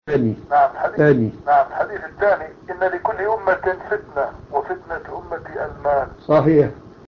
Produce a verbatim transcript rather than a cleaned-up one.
ثاني نعم الحديث ثاني نعم الحديث الثاني إن لكل أمة فتنة وفتنة أمتي المال. صحيح.